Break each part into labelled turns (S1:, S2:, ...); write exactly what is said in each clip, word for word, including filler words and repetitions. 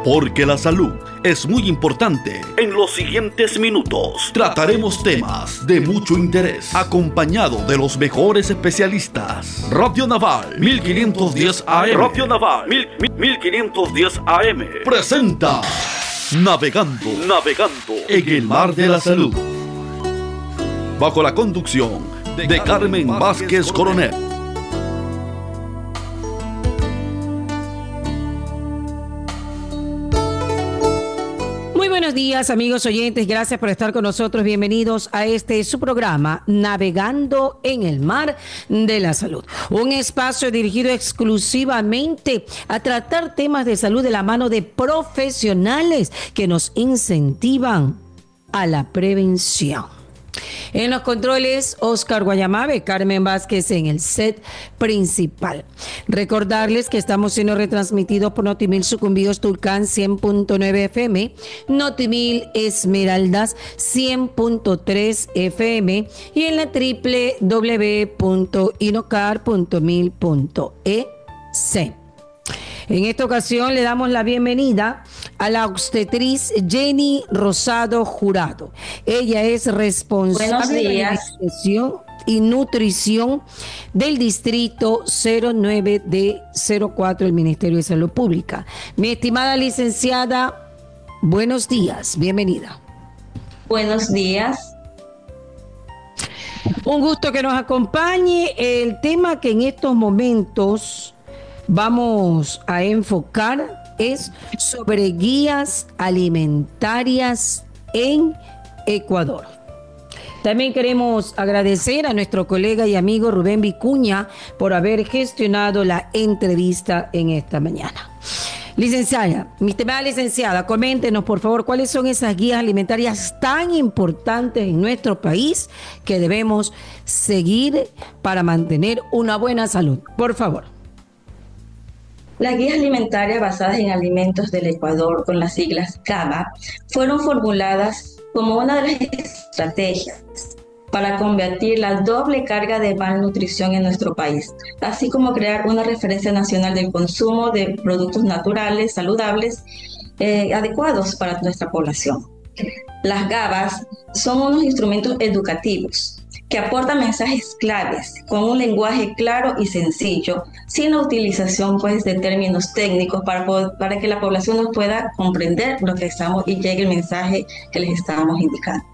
S1: Porque la salud es muy importante. En los siguientes minutos trataremos temas de mucho interés, acompañado de los mejores especialistas. Radio Naval mil quinientos diez A M. Radio Naval mil quinientos diez A M presenta Navegando, Navegando en el mar de la salud. Bajo la conducción de, de Carmen Vázquez Coronel.
S2: Buenos días, amigos oyentes, gracias por estar con nosotros. Bienvenidos a este su programa Navegando en el Mar de la Salud, un espacio dirigido exclusivamente a tratar temas de salud de la mano de profesionales que nos incentivan a la prevención. En los controles, Oscar Guayamabe, Carmen Vázquez en el set principal. Recordarles que estamos siendo retransmitidos por Notimil Sucumbíos Tulcán cien punto nueve F M, Notimil Esmeraldas cien punto tres F M y en la doble u doble u doble u punto inocar punto mil punto e c. En esta ocasión le damos la bienvenida a la obstetriz Jenny Rosado Jurado. Ella es responsable de la alimentación y nutrición del distrito cero nueve D cero cuatro del Ministerio de Salud Pública. Mi estimada licenciada, buenos días, bienvenida.
S3: Buenos días.
S2: Un gusto que nos acompañe. El tema que en estos momentos vamos a enfocar es sobre guías alimentarias en Ecuador. También queremos agradecer a nuestro colega y amigo Rubén Vicuña por haber gestionado la entrevista en esta mañana. Licenciada, mi estimada licenciada, coméntenos por favor cuáles son esas guías alimentarias tan importantes en nuestro país que debemos seguir para mantener una buena salud. Por favor.
S3: Las guías alimentarias basadas en alimentos del Ecuador, con las siglas GABA, fueron formuladas como una de las estrategias para combatir la doble carga de malnutrición en nuestro país, así como crear una referencia nacional del consumo de productos naturales, saludables, eh, adecuados para nuestra población. Las GABAs son unos instrumentos educativos que aporta mensajes claves con un lenguaje claro y sencillo, sin la utilización pues, de términos técnicos para, para que la población nos pueda comprender lo que estamos y llegue el mensaje que les estamos indicando.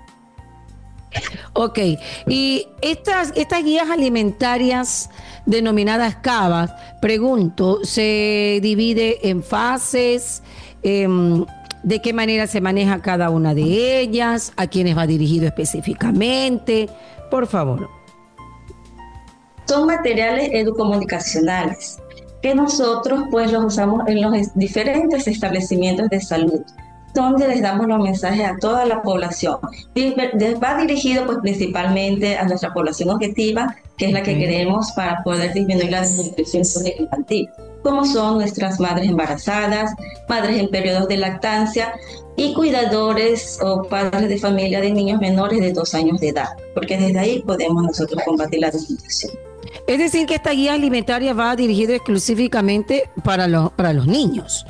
S2: Ok, y estas, estas guías alimentarias denominadas GABAs, pregunto, ¿se divide en fases? Eh, ¿De qué manera se maneja cada una de ellas? ¿A quiénes va dirigido específicamente? Por favor.
S3: Son materiales educomunicacionales que nosotros pues los usamos en los diferentes establecimientos de salud, donde les damos los mensajes a toda la población. Va dirigido pues principalmente a nuestra población objetiva, que es la que queremos para poder disminuir la desnutrición infantil, como son nuestras madres embarazadas, madres en periodos de lactancia y cuidadores o padres de familia de niños menores de dos años de edad, porque desde ahí podemos nosotros combatir la desnutrición.
S2: Es decir, que esta guía alimentaria va dirigida exclusivamente para los, para los niños.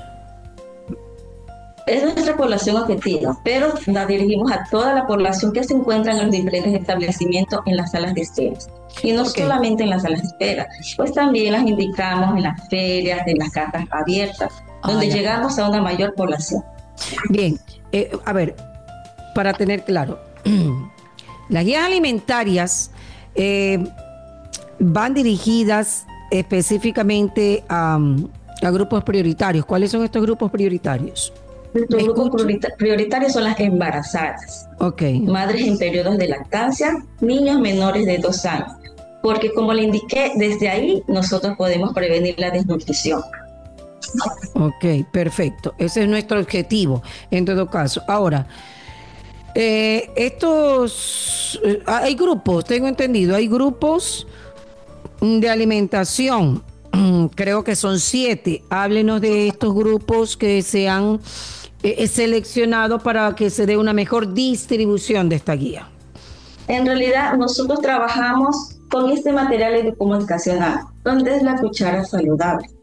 S3: Es nuestra población objetiva, pero la dirigimos a toda la población que se encuentra en los diferentes establecimientos en las salas de espera. Y no okay. solamente en las salas de espera, pues también las indicamos en las ferias, en las casas abiertas, donde ah, llegamos a una mayor población.
S2: Bien, eh, a ver, para tener claro, las guías alimentarias eh, van dirigidas específicamente a, a grupos prioritarios. ¿Cuáles son estos grupos prioritarios?
S3: Nuestros grupos prioritarios son las embarazadas,
S2: okay.
S3: madres en periodos de lactancia, niños menores de dos años, porque como le indiqué, desde ahí nosotros podemos prevenir la desnutrición.
S2: Ok, perfecto. Ese es nuestro objetivo, en todo caso. Ahora, eh, estos, eh, hay grupos, tengo entendido, hay grupos de alimentación, creo que son siete. Háblenos de estos grupos que se han eh, seleccionado para que se dé una mejor distribución de esta guía.
S3: En realidad, nosotros trabajamos con este material educomunicacional, donde es la cuchara saludable.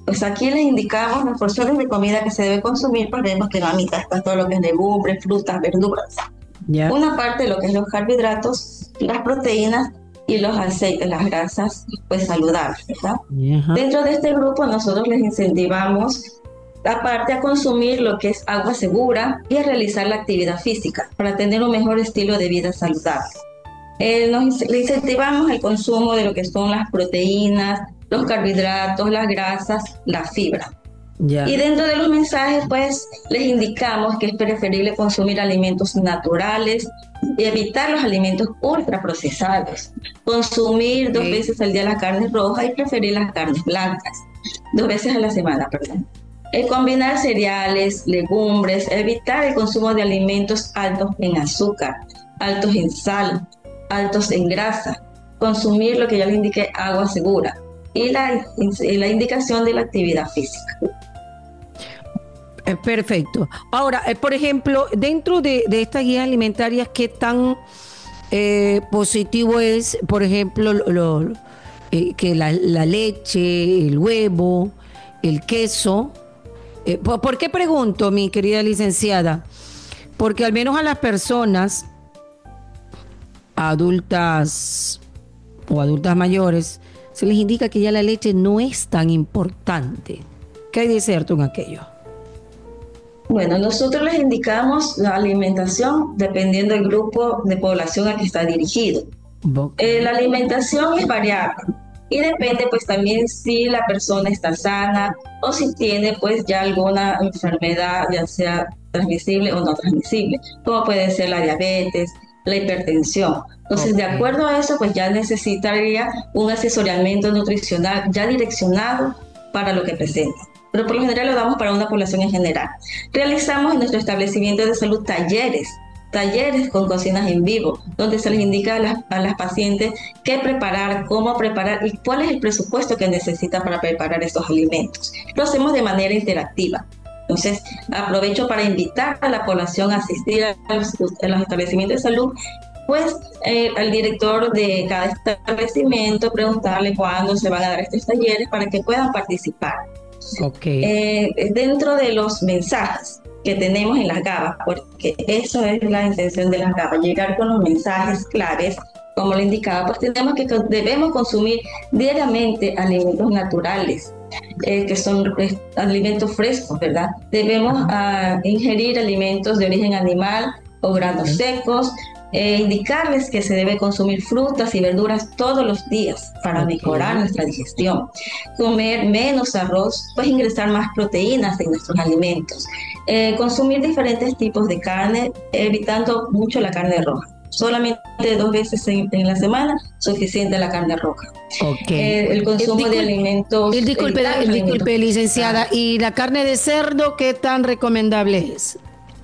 S3: Pues aquí les indicamos las porciones de comida que se debe consumir, porque vemos que la mitad está todo lo que es legumbres, frutas, verduras.
S2: Yeah.
S3: Una parte de lo que es los carbohidratos, las proteínas y los aceites, las grasas, pues saludables, ¿verdad?
S2: Yeah.
S3: Dentro de este grupo nosotros les incentivamos, aparte, a consumir lo que es agua segura y a realizar la actividad física para tener un mejor estilo de vida saludable. Eh, nos le incentivamos el consumo de lo que son las proteínas, los carbohidratos, las grasas, la fibra.
S2: Yeah.
S3: Y dentro de los mensajes, pues, les indicamos que es preferible consumir alimentos naturales y evitar los alimentos ultraprocesados. Consumir dos
S2: Okay.
S3: veces al día la carne roja y preferir las carnes blancas. Dos veces a la semana, perdón. El combinar cereales, legumbres, evitar el consumo de alimentos altos en azúcar, altos en sal, altos en grasa. Consumir lo que ya les indiqué, agua segura. Y la, y la indicación de la actividad física.
S2: Eh, Perfecto. Ahora, eh, por ejemplo, dentro de, de estas guías alimentarias, ¿qué tan eh, positivo es, por ejemplo, lo, lo, eh, que la, la leche, el huevo, el queso? Eh, ¿por, ¿Por qué pregunto, mi querida licenciada? Porque al menos a las personas adultas o adultas mayores se les indica que ya la leche no es tan importante. ¿Qué hay de cierto en aquello?
S3: Bueno, nosotros les indicamos la alimentación dependiendo del grupo de población al que está dirigido. Eh, la alimentación es variable y depende pues también si la persona está sana o si tiene pues ya alguna enfermedad, ya sea transmisible o no transmisible, como puede ser la diabetes, la hipertensión. Entonces, okay. de acuerdo a eso, pues ya necesitaría un asesoramiento nutricional ya direccionado para lo que presenta. Pero por lo general lo damos para una población en general. Realizamos en nuestro establecimiento de salud talleres, talleres con cocinas en vivo, donde se les indica a las, a las pacientes qué preparar, cómo preparar y cuál es el presupuesto que necesita para preparar estos alimentos. Lo hacemos de manera interactiva. Entonces, aprovecho para invitar a la población a asistir a los, a los establecimientos de salud, pues eh, al director de cada establecimiento, preguntarle cuándo se van a dar estos talleres para que puedan participar.
S2: Okay.
S3: Eh, dentro de los mensajes que tenemos en las gabas, porque eso es la intención de las gabas, llegar con los mensajes claves, como le indicaba, pues tenemos que debemos consumir diariamente alimentos naturales, eh, que son eh, alimentos frescos, ¿verdad? Debemos uh, ingerir alimentos de origen animal o granos secos, eh, indicarles que se debe consumir frutas y verduras todos los días para okay. mejorar nuestra digestión, comer menos arroz, pues ingresar más proteínas en nuestros alimentos, eh, consumir diferentes tipos de carne, evitando mucho la carne roja. Solamente dos veces en, en la semana, suficiente la carne roja.
S2: Okay.
S3: Eh, el consumo
S2: el
S3: de alimentos...
S2: El disculpe, el, el disculpe alimentos. licenciada, ah. ¿y la carne de cerdo qué tan recomendable es?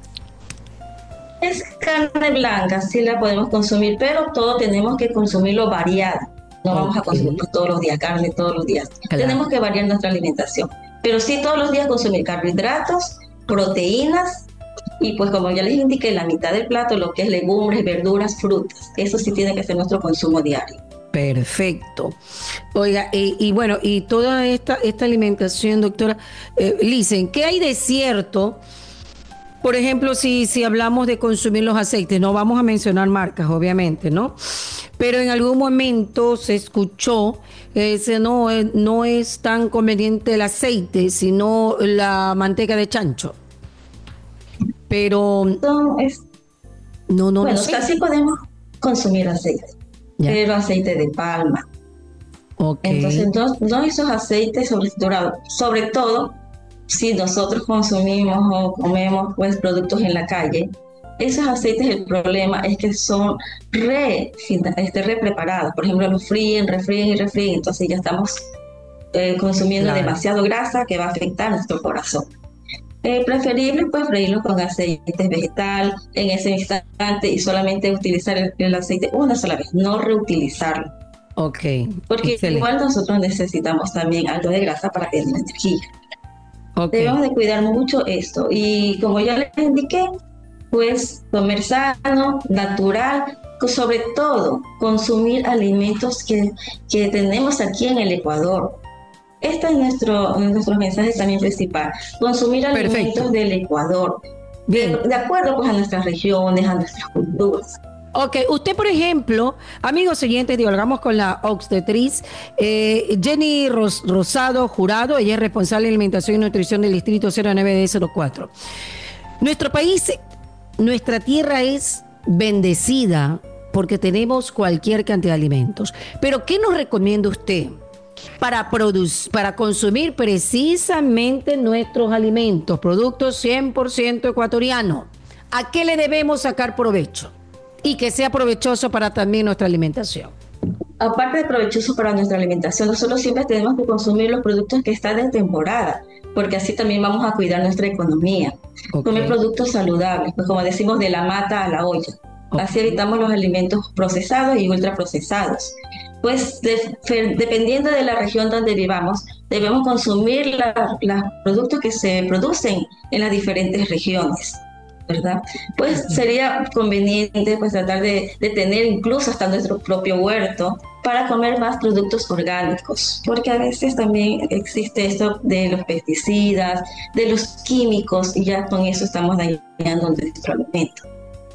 S3: Es carne blanca, sí la podemos consumir, pero todo tenemos que consumirlo variado. No okay. vamos a consumir todos los días carne, todos los días. Claro. Tenemos que variar nuestra alimentación. Pero sí todos los días consumir carbohidratos, proteínas, y pues como ya les indiqué, la mitad del plato, lo que es legumbres, verduras, frutas. Eso sí tiene que ser nuestro consumo diario.
S2: Perfecto. Oiga, y, y bueno, y toda esta, esta alimentación, doctora, eh, Licen, ¿qué hay de cierto? Por ejemplo, si, si hablamos de consumir los aceites, no vamos a mencionar marcas, obviamente, ¿no? Pero en algún momento se escuchó que ese no, no es tan conveniente el aceite, sino la manteca de chancho. Pero
S3: no, es,
S2: no, no,
S3: bueno,
S2: no sé.
S3: casi podemos consumir aceite, ya. pero aceite de palma.
S2: Okay.
S3: Entonces, no, no esos aceites sobresaturados, sobre todo si nosotros consumimos o comemos pues productos en la calle, esos aceites, el problema es que son re, este, re preparados. Por ejemplo, los fríen, refríen y refríen, entonces ya estamos eh, consumiendo claro. demasiado grasa que va a afectar nuestro corazón. Eh, preferible pues freírlo con aceite vegetal en ese instante y solamente utilizar el, el aceite una sola vez, no reutilizarlo.
S2: Ok.
S3: Porque excelente. Igual nosotros necesitamos también algo de grasa para tener energía. Okay. Debemos de cuidar mucho esto y como ya les indiqué, pues comer sano, natural, sobre todo consumir alimentos que, que tenemos aquí en el Ecuador. Este es nuestro, nuestro mensaje también principal, consumir alimentos Perfecto. Del Ecuador, Bien. De, de acuerdo pues a nuestras regiones, a nuestras culturas.
S2: Ok, usted por ejemplo, amigos oyentes, dialogamos con la obstetriz eh, Jenny Ros- Rosado Jurado, ella es responsable de alimentación y nutrición del distrito cero nueve D cero cuatro. Nuestro país, nuestra tierra es bendecida porque tenemos cualquier cantidad de alimentos, pero ¿qué nos recomienda usted para, produc- para consumir precisamente nuestros alimentos, productos cien por ciento ecuatorianos? ¿A qué le debemos sacar provecho? Y que sea provechoso para también nuestra alimentación.
S3: Aparte de provechoso para nuestra alimentación, nosotros siempre tenemos que consumir los productos que están de temporada, porque así también vamos a cuidar nuestra economía. Okay. Comer productos saludables, pues como decimos, de la mata a la olla. Okay. Así evitamos los alimentos procesados y ultraprocesados. Pues de, de, dependiendo de la región donde vivamos, debemos consumir los productos que se producen en las diferentes regiones, ¿verdad? Pues sería conveniente pues tratar de, de tener incluso hasta nuestro propio huerto para comer más productos orgánicos, porque a veces también existe esto de los pesticidas, de los químicos, y ya con eso estamos dañando nuestro alimento.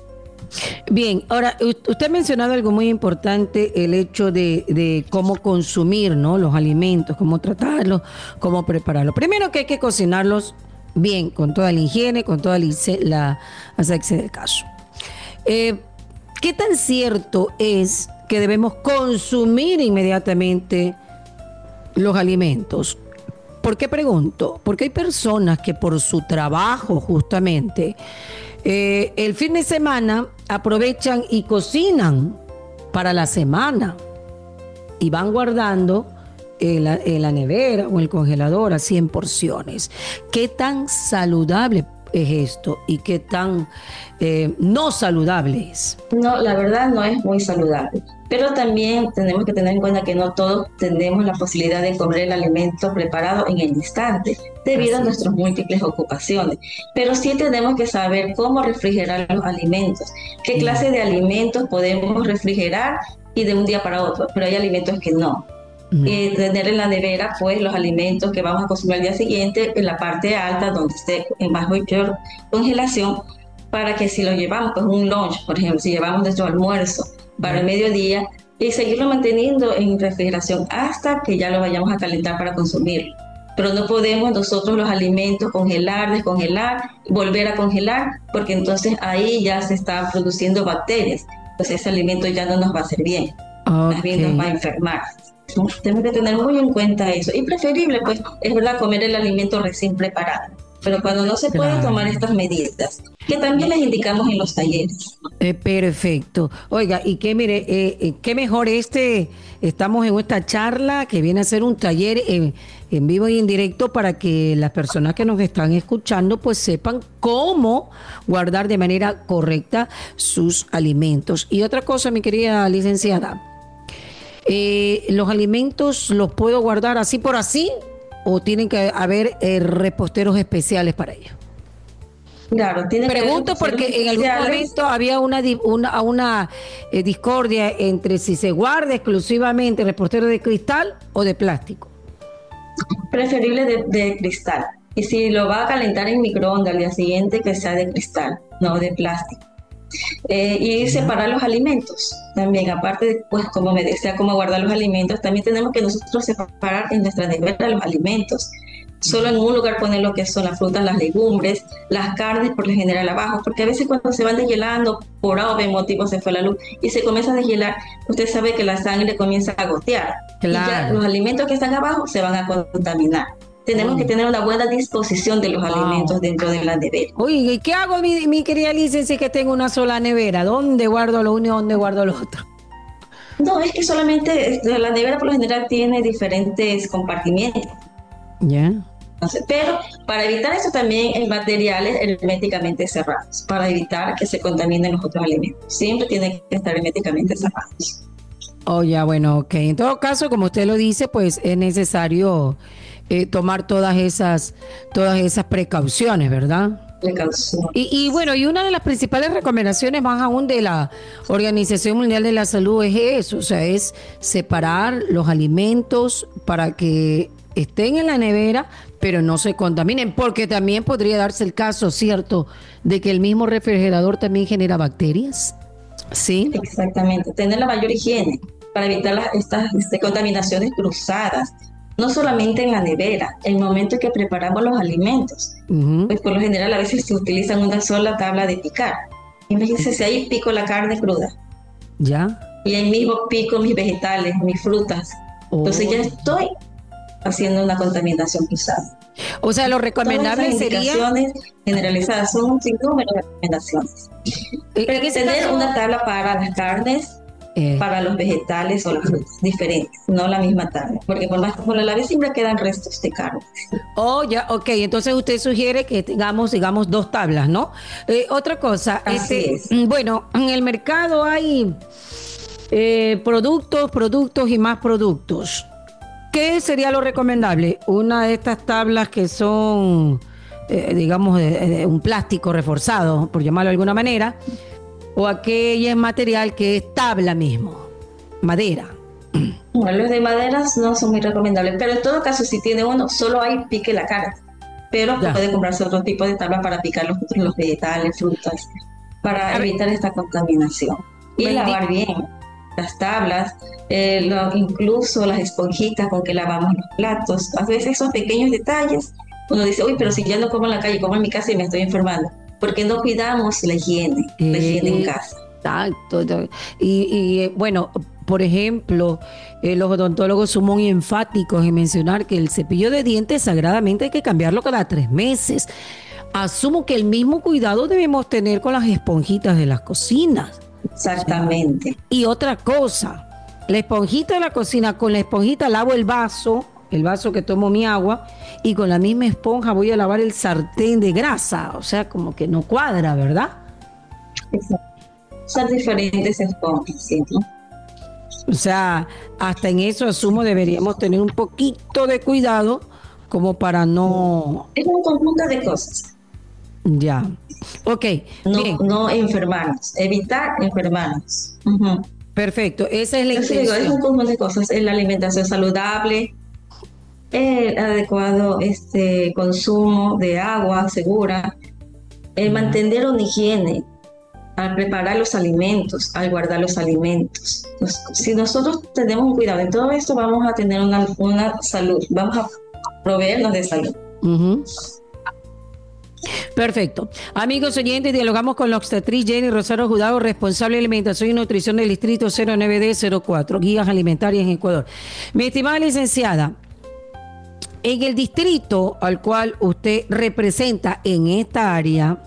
S2: Bien, ahora usted ha mencionado algo muy importante, el hecho de, de cómo consumir, ¿no?, los alimentos, cómo tratarlos, cómo prepararlos. Primero que hay que cocinarlos bien, con toda la higiene, con toda la, la asepsia del caso. Eh, ¿Qué tan cierto es que debemos consumir inmediatamente los alimentos? ¿Por qué pregunto? Porque hay personas que por su trabajo justamente eh, el fin de semana aprovechan y cocinan para la semana y van guardando En la, en la nevera o en el congelador a cien porciones. ¿Qué tan saludable es esto y qué tan eh, no saludable es?
S3: No, la verdad no es muy saludable, pero también tenemos que tener en cuenta que no todos tenemos la posibilidad de comer el alimento preparado en el instante debido Así a nuestras es. múltiples ocupaciones, pero sí tenemos que saber cómo refrigerar los alimentos, qué sí. clase de alimentos podemos refrigerar y de un día para otro, pero hay alimentos que no. Y tener en la nevera pues los alimentos que vamos a consumir al día siguiente en la parte alta donde esté en mayor congelación, para que si lo llevamos pues un lunch, por ejemplo, si llevamos nuestro almuerzo para el mediodía, y seguirlo manteniendo en refrigeración hasta que ya lo vayamos a calentar para consumirlo. Pero no podemos nosotros los alimentos congelar, descongelar, volver a congelar, porque entonces ahí ya se están produciendo bacterias, pues ese alimento ya no nos va a hacer bien, okay. más bien nos va a enfermar. Tenemos que tener muy en cuenta eso, y preferible pues es verdad comer el alimento recién preparado, pero cuando no se pueden claro. tomar estas medidas que también les indicamos en los talleres.
S2: Eh, perfecto. Oiga, y que mire, eh, eh, qué mejor este, estamos en esta charla que viene a ser un taller en, en vivo y en directo para que las personas que nos están escuchando pues sepan cómo guardar de manera correcta sus alimentos. Y otra cosa, mi querida licenciada, Eh, ¿los alimentos los puedo guardar así por así o tienen que haber eh, reposteros especiales para ello?
S3: Claro, tiene
S2: Pregunto
S3: que
S2: porque en algún momento había una, una, una eh, discordia entre si se guarda exclusivamente repostero de cristal o de plástico.
S3: Preferible de, de cristal. Y si lo va a calentar en microondas al día siguiente, que sea de cristal, no de plástico. Eh, y separar los alimentos también, aparte de, pues como me decía, cómo guardar los alimentos, también tenemos que nosotros separar en nuestra nevera los alimentos, solo en un lugar poner lo que son las frutas, las legumbres, las carnes por lo general abajo, porque a veces cuando se van deshielando, por obvio motivo se fue la luz y se comienza a deshielar, usted sabe que la sangre comienza a gotear, claro. y ya los alimentos que están abajo se van a contaminar. Tenemos mm. que tener una buena disposición de los wow. alimentos dentro de la nevera.
S2: Oye, ¿y qué hago, mi, mi querida licencia, que tengo una sola nevera? ¿Dónde guardo lo uno y dónde guardo lo otro?
S3: No, es que solamente la nevera por lo general tiene diferentes compartimientos.
S2: Ya. Yeah.
S3: Entonces, pero para evitar eso también en materiales herméticamente cerrados, para evitar que se contaminen los otros alimentos. Siempre tienen que estar herméticamente cerrados.
S2: Oh, ya, bueno, ok. En todo caso, como usted lo dice, pues es necesario Eh, tomar todas esas todas esas precauciones, ¿verdad?
S3: Precaución.
S2: Y, y bueno, y una de las principales recomendaciones más aún de la Organización Mundial de la Salud es eso, o sea, es separar los alimentos para que estén en la nevera, pero no se contaminen, porque también podría darse el caso, ¿cierto?, de que el mismo refrigerador también genera bacterias. Sí.
S3: Exactamente, tener la mayor higiene para evitar las, estas este, contaminaciones cruzadas, no solamente en la nevera, en el momento en que preparamos los alimentos. Uh-huh. Pues por lo general a veces se utilizan una sola tabla de picar. Imagínense si ahí pico la carne cruda.
S2: Ya.
S3: Y ahí mismo pico mis vegetales, mis frutas. Oh. Entonces ya estoy haciendo una contaminación cruzada.
S2: O sea, lo recomendable sería...
S3: indicaciones generalizadas, son un sinnúmero de recomendaciones. Pero hay que tener caso... una tabla para las carnes, eh. para los vegetales o las frutas, diferentes, no la misma tabla, porque por más que uno la lave siempre quedan restos de carne.
S2: Oh, ya, ok, entonces usted sugiere que tengamos, digamos, dos tablas, ¿no? Eh, otra cosa,
S3: Así
S2: este,
S3: es.
S2: Bueno, en el mercado hay eh, productos, productos y más productos. ¿Qué sería lo recomendable? Una de estas tablas que son, eh, digamos, de, de un plástico reforzado, por llamarlo de alguna manera, o aquella es material que es tabla mismo, madera.
S3: Bueno, los de maderas no son muy recomendables, pero en todo caso, si tiene uno, solo hay pique la carne. Pero ya. Puede comprarse otro tipo de tabla para picar los, los vegetales, frutas, para evitar esta contaminación. Y Bendito. Lavar bien las tablas, eh, lo, incluso las esponjitas con que lavamos los platos. A veces esos pequeños detalles, uno dice, uy, pero si ya no como en la calle, como en mi casa y me estoy enfermando. Porque no cuidamos la higiene, eh, la higiene en casa.
S2: Exacto. Y, y bueno, por ejemplo, eh, los odontólogos son muy enfáticos en mencionar que el cepillo de dientes sagradamente hay que cambiarlo cada tres meses. Asumo que el mismo cuidado debemos tener con las esponjitas de las cocinas.
S3: Exactamente.
S2: Y otra cosa, la esponjita de la cocina, con la esponjita lavo el vaso, el vaso que tomo mi agua, y con la misma esponja voy a lavar el sartén de grasa. O sea, como que no cuadra, ¿verdad?
S3: Exacto. Son diferentes esponjas, ¿sí?
S2: O sea, hasta en eso asumo deberíamos tener un poquito de cuidado como para no...
S3: Es un conjunto de cosas.
S2: Ya. Ok.
S3: No,
S2: bien.
S3: no enfermarnos, evitar enfermarnos. Uh-huh.
S2: Perfecto, esa es la
S3: Entonces,
S2: intención.
S3: digo, es un conjunto de cosas, es la alimentación saludable, el adecuado este, consumo de agua segura, el mantener una higiene al preparar los alimentos, al guardar los alimentos. Nos, si nosotros tenemos un cuidado en todo esto, vamos a tener una, una salud, vamos a proveernos de salud.
S2: Uh-huh. Perfecto. Amigos oyentes, dialogamos con la obstetriz Jenny Rosario Judao, responsable de alimentación y nutrición del distrito cero nueve D cero cuatro, guías alimentarias en Ecuador. Mi estimada licenciada, en el distrito al cual usted representa en esta área,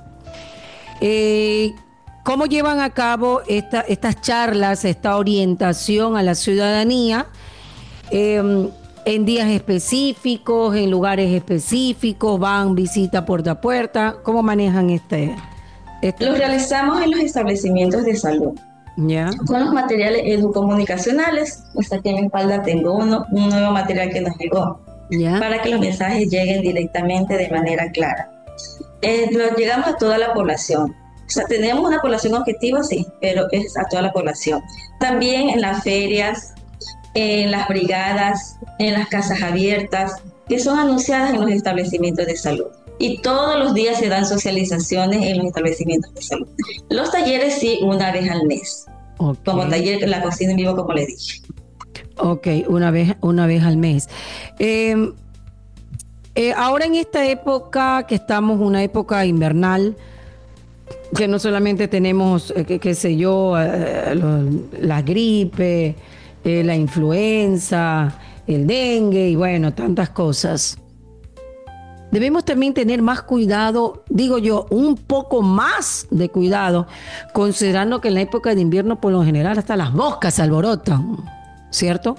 S2: eh, ¿cómo llevan a cabo esta, estas charlas, esta orientación a la ciudadanía? Eh, ¿En días específicos, en lugares específicos, van visita puerta a puerta? ¿Cómo manejan este? este?
S3: Los realizamos en los establecimientos de salud.
S2: ¿Ya?
S3: Con los materiales educomunicacionales, pues aquí en mi espalda tengo uno, un nuevo material que nos llegó,
S2: ¿Ya?
S3: Para que los mensajes lleguen directamente de manera clara. Eh, lo, llegamos a toda la población. O sea, tenemos una población objetiva, sí, pero es a toda la población. También en las ferias, en las brigadas, en las casas abiertas, que son anunciadas en los establecimientos de salud. Y todos los días se dan socializaciones en los establecimientos de salud. Los talleres sí, una vez al mes. Okay. Como taller La Cocina en Vivo, como le dije.
S2: Ok, una vez, una vez al mes. Eh, eh, ahora en esta época, que estamos una época invernal, que no solamente tenemos, eh, qué, qué sé yo, eh, lo, la gripe, eh, la influenza, el dengue y bueno, tantas cosas. Debemos también tener más cuidado, digo yo, un poco más de cuidado, considerando que en la época de invierno por lo general hasta las moscas se alborotan, ¿cierto?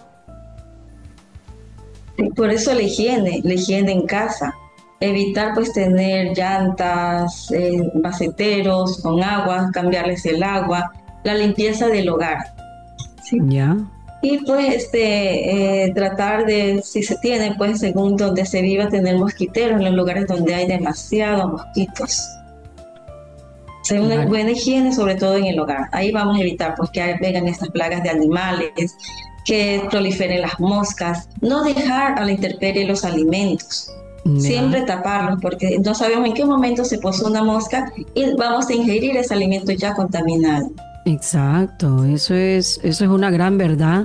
S3: Por eso la higiene, la higiene en casa. Evitar pues tener llantas, eh, maceteros con agua, cambiarles el agua, la limpieza del hogar. ¿Sí?
S2: Ya.
S3: Y pues este, eh, tratar de, si se tiene, pues según donde se viva, tener mosquiteros en los lugares donde hay demasiados mosquitos. O sea, una buena higiene, sobre todo en el hogar. Ahí vamos a evitar pues que vengan estas plagas de animales, que proliferen las moscas, no dejar a la intemperie los alimentos. Yeah. Siempre taparlos, porque no sabemos en qué momento se posó una mosca y vamos a ingerir ese alimento ya contaminado.
S2: Exacto, eso es, eso es una gran verdad,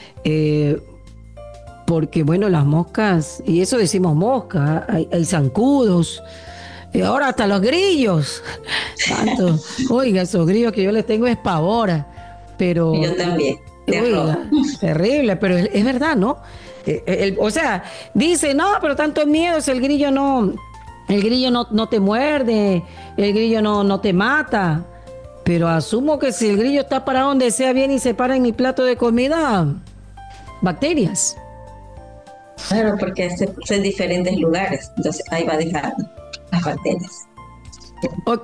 S2: eh, porque bueno, las moscas, y eso decimos mosca, hay, hay zancudos, y ahora hasta los grillos, tanto, oiga, esos grillos que yo les tengo es pavor, pero...
S3: Yo también,
S2: oiga, terrible, pero es, es verdad, ¿no? El, el, o sea, dice, no, pero tanto miedo, si el grillo no, el grillo no, no te muerde, el grillo no, no te mata. Pero asumo que si el grillo está para donde sea bien y se para en mi plato de comida, bacterias.
S3: Claro, porque es en diferentes lugares, entonces ahí va a dejar las bacterias.
S2: Ok.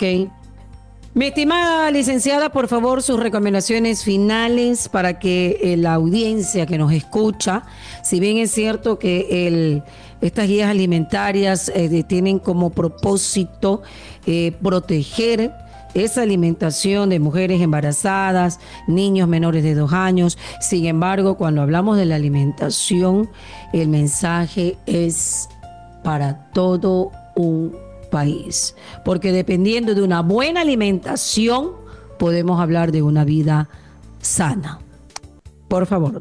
S2: Mi estimada licenciada, por favor, sus recomendaciones finales para que eh, la audiencia que nos escucha, si bien es cierto que el, estas guías alimentarias eh, tienen como propósito eh, proteger esa alimentación de mujeres embarazadas, niños menores de dos años. Sin embargo, cuando hablamos de la alimentación, el mensaje es para todo un país. Porque dependiendo de una buena alimentación, podemos hablar de una vida sana. Por favor.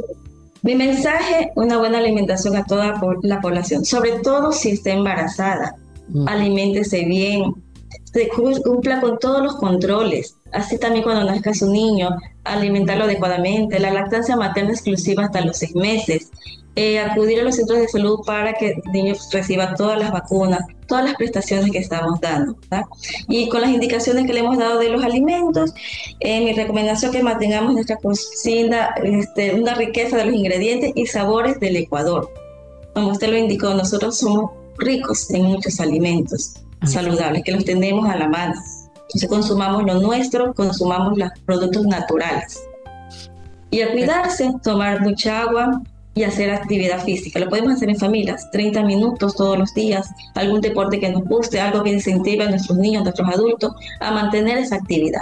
S3: Mi mensaje, una buena alimentación a toda la población, sobre todo si está embarazada. Mm. Aliméntese bien, se cumpla con todos los controles, así también cuando nazca su niño, alimentarlo adecuadamente, la lactancia materna exclusiva hasta los seis meses, eh, acudir a los centros de salud para que el niño reciba todas las vacunas, todas las prestaciones que estamos dando, ¿verdad? Y con las indicaciones que le hemos dado de los alimentos, eh, mi recomendación es que mantengamos nuestra cocina, este, una riqueza de los ingredientes y sabores del Ecuador. Como usted lo indicó, nosotros somos ricos en muchos alimentos saludables, que los tenemos a la mano. Entonces consumamos lo nuestro, consumamos los productos naturales. Y a cuidarse, tomar mucha agua y hacer actividad física. Lo podemos hacer en familias, treinta minutos todos los días, algún deporte que nos guste, algo que incentive a nuestros niños, a nuestros adultos a mantener esa actividad.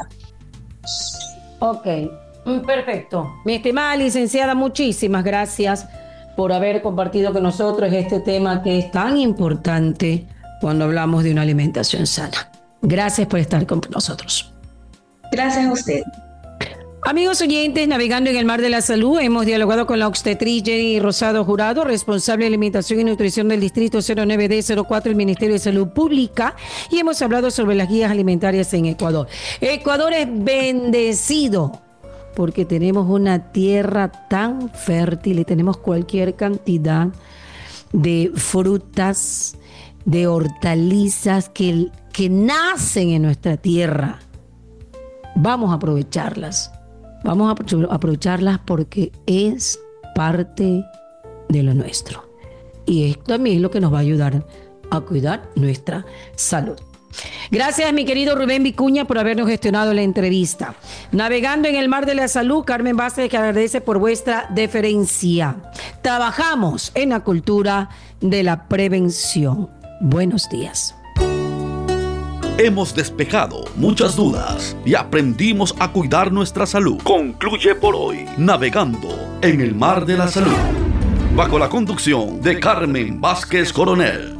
S2: Ok, perfecto. Mi estimada licenciada, muchísimas gracias por haber compartido con nosotros este tema que es tan importante cuando hablamos de una alimentación sana. Gracias por estar con nosotros.
S3: Gracias a usted.
S2: Amigos oyentes, navegando en el mar de la salud, hemos dialogado con la obstetriz Jenny Rosado Jurado, responsable de alimentación y nutrición del distrito cero nueve D cero cuatro del Ministerio de Salud Pública, y hemos hablado sobre las guías alimentarias en Ecuador. Ecuador es bendecido porque tenemos una tierra tan fértil y tenemos cualquier cantidad de frutas, de hortalizas que, que nacen en nuestra tierra. Vamos a aprovecharlas. Vamos a aprovecharlas porque es parte de lo nuestro. Y esto también es lo que nos va a ayudar a cuidar nuestra salud. Gracias, mi querido Rubén Vicuña, por habernos gestionado la entrevista. Navegando en el mar de la salud, Carmen Vázquez, que agradece por vuestra deferencia. Trabajamos en la cultura de la prevención. Buenos días.
S1: Hemos despejado muchas dudas y aprendimos a cuidar nuestra salud. Concluye por hoy Navegando en el mar de la salud, bajo la conducción de Carmen Vázquez Coronel.